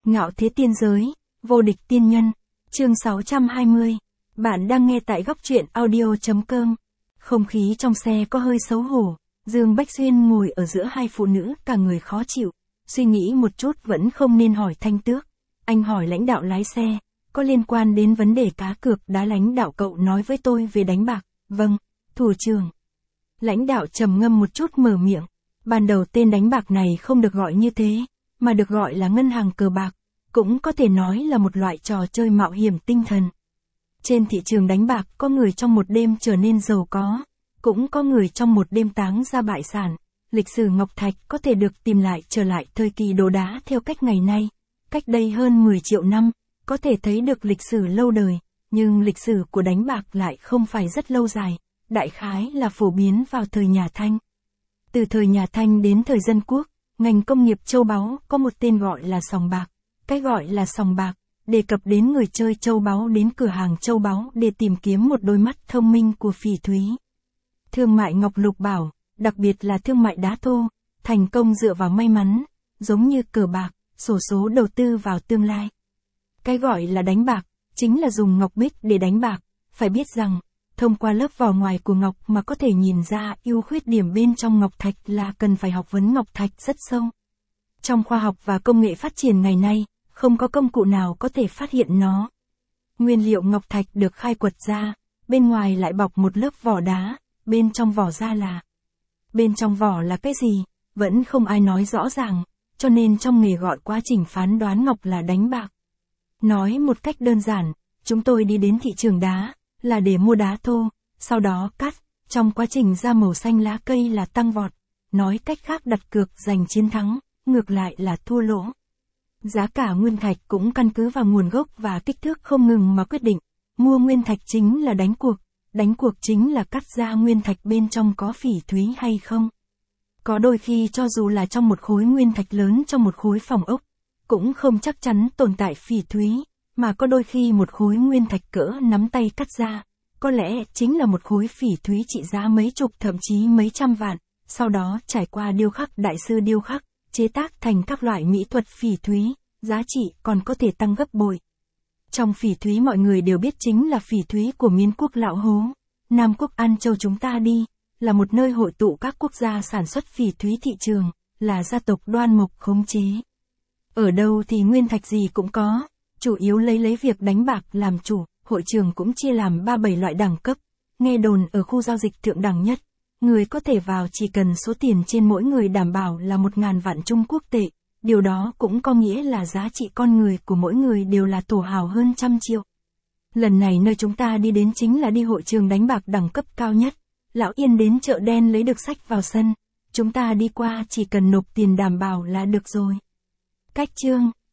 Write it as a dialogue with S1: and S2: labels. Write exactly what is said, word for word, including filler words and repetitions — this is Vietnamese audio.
S1: Ngạo thế tiên giới, vô địch tiên nhân, chương sáu trăm hai mươi. Bạn đang nghe tại góc truyện audio chấm com. Không khí trong xe có hơi xấu hổ, Dương Bách Xuyên ngồi ở giữa hai phụ nữ cả người khó chịu, suy nghĩ một chút vẫn không nên hỏi Thanh Tước. Anh hỏi lãnh đạo lái xe, có liên quan đến vấn đề cá cược đá lãnh đạo cậu nói với tôi về đánh bạc, vâng, thủ trưởng. Lãnh đạo trầm ngâm một chút mở miệng, ban đầu tên đánh bạc này không được gọi như thế, mà được gọi là ngân hàng cờ bạc, cũng có thể nói là một loại trò chơi mạo hiểm tinh thần. Trên thị trường đánh bạc có người trong một đêm trở nên giàu có, cũng có người trong một đêm táng ra bại sản. Lịch sử Ngọc Thạch có thể được tìm lại trở lại thời kỳ đồ đá theo cách ngày nay, cách đây hơn mười triệu năm, có thể thấy được lịch sử lâu đời, nhưng lịch sử của đánh bạc lại không phải rất lâu dài, đại khái là phổ biến vào thời nhà Thanh. Từ thời nhà Thanh đến thời Dân Quốc, ngành công nghiệp châu báu có một tên gọi là sòng bạc. Cái gọi là sòng bạc, đề cập đến người chơi châu báu đến cửa hàng châu báu để tìm kiếm một đôi mắt thông minh của phỉ thúy. Thương mại ngọc lục bảo, đặc biệt là thương mại đá thô, thành công dựa vào may mắn, giống như cờ bạc, xổ số đầu tư vào tương lai. Cái gọi là đánh bạc, chính là dùng ngọc bích để đánh bạc, phải biết rằng, thông qua lớp vỏ ngoài của ngọc mà có thể nhìn ra ưu khuyết điểm bên trong ngọc thạch là cần phải học vấn ngọc thạch rất sâu. Trong khoa học và công nghệ phát triển ngày nay, không có công cụ nào có thể phát hiện nó. Nguyên liệu ngọc thạch được khai quật ra, bên ngoài lại bọc một lớp vỏ đá, bên trong vỏ ra là. Bên trong vỏ là cái gì, vẫn không ai nói rõ ràng, cho nên trong nghề gọi quá trình phán đoán ngọc là đánh bạc. Nói một cách đơn giản, chúng tôi đi đến thị trường đá, là để mua đá thô, sau đó cắt, trong quá trình ra màu xanh lá cây là tăng vọt. Nói cách khác đặt cược giành chiến thắng, ngược lại là thua lỗ. Giá cả nguyên thạch cũng căn cứ vào nguồn gốc và kích thước không ngừng mà quyết định. Mua nguyên thạch chính là đánh cuộc, đánh cuộc chính là cắt ra nguyên thạch bên trong có phỉ thúy hay không. Có đôi khi cho dù là trong một khối nguyên thạch lớn trong một khối phòng ốc, cũng không chắc chắn tồn tại phỉ thúy, mà có đôi khi một khối nguyên thạch cỡ nắm tay cắt ra, có lẽ chính là một khối phỉ thúy trị giá mấy chục thậm chí mấy trăm vạn, sau đó trải qua điêu khắc đại sư điêu khắc, chế tác thành các loại mỹ thuật phỉ thúy, giá trị còn có thể tăng gấp bội. Trong phỉ thúy mọi người đều biết chính là phỉ thúy của Miến quốc Lão Hố, Nam quốc An Châu chúng ta đi, là một nơi hội tụ các quốc gia sản xuất phỉ thúy thị trường, là gia tộc Đoan Mộc khống chế. Ở đâu thì nguyên thạch gì cũng có, chủ yếu lấy lấy việc đánh bạc làm chủ, hội trường cũng chia làm ba bảy loại đẳng cấp, nghe đồn ở khu giao dịch thượng đẳng nhất. Người có thể vào chỉ cần số tiền trên mỗi người đảm bảo là một ngàn vạn Trung Quốc tệ, điều đó cũng có nghĩa là giá trị con người của mỗi người đều là thổ hào hơn trăm triệu. Lần này nơi chúng ta đi đến chính là đi hội trường đánh bạc đẳng cấp cao nhất, Lão Yên đến chợ đen lấy được sách vào sân, chúng ta đi qua chỉ cần nộp tiền đảm bảo là được rồi. Cách chương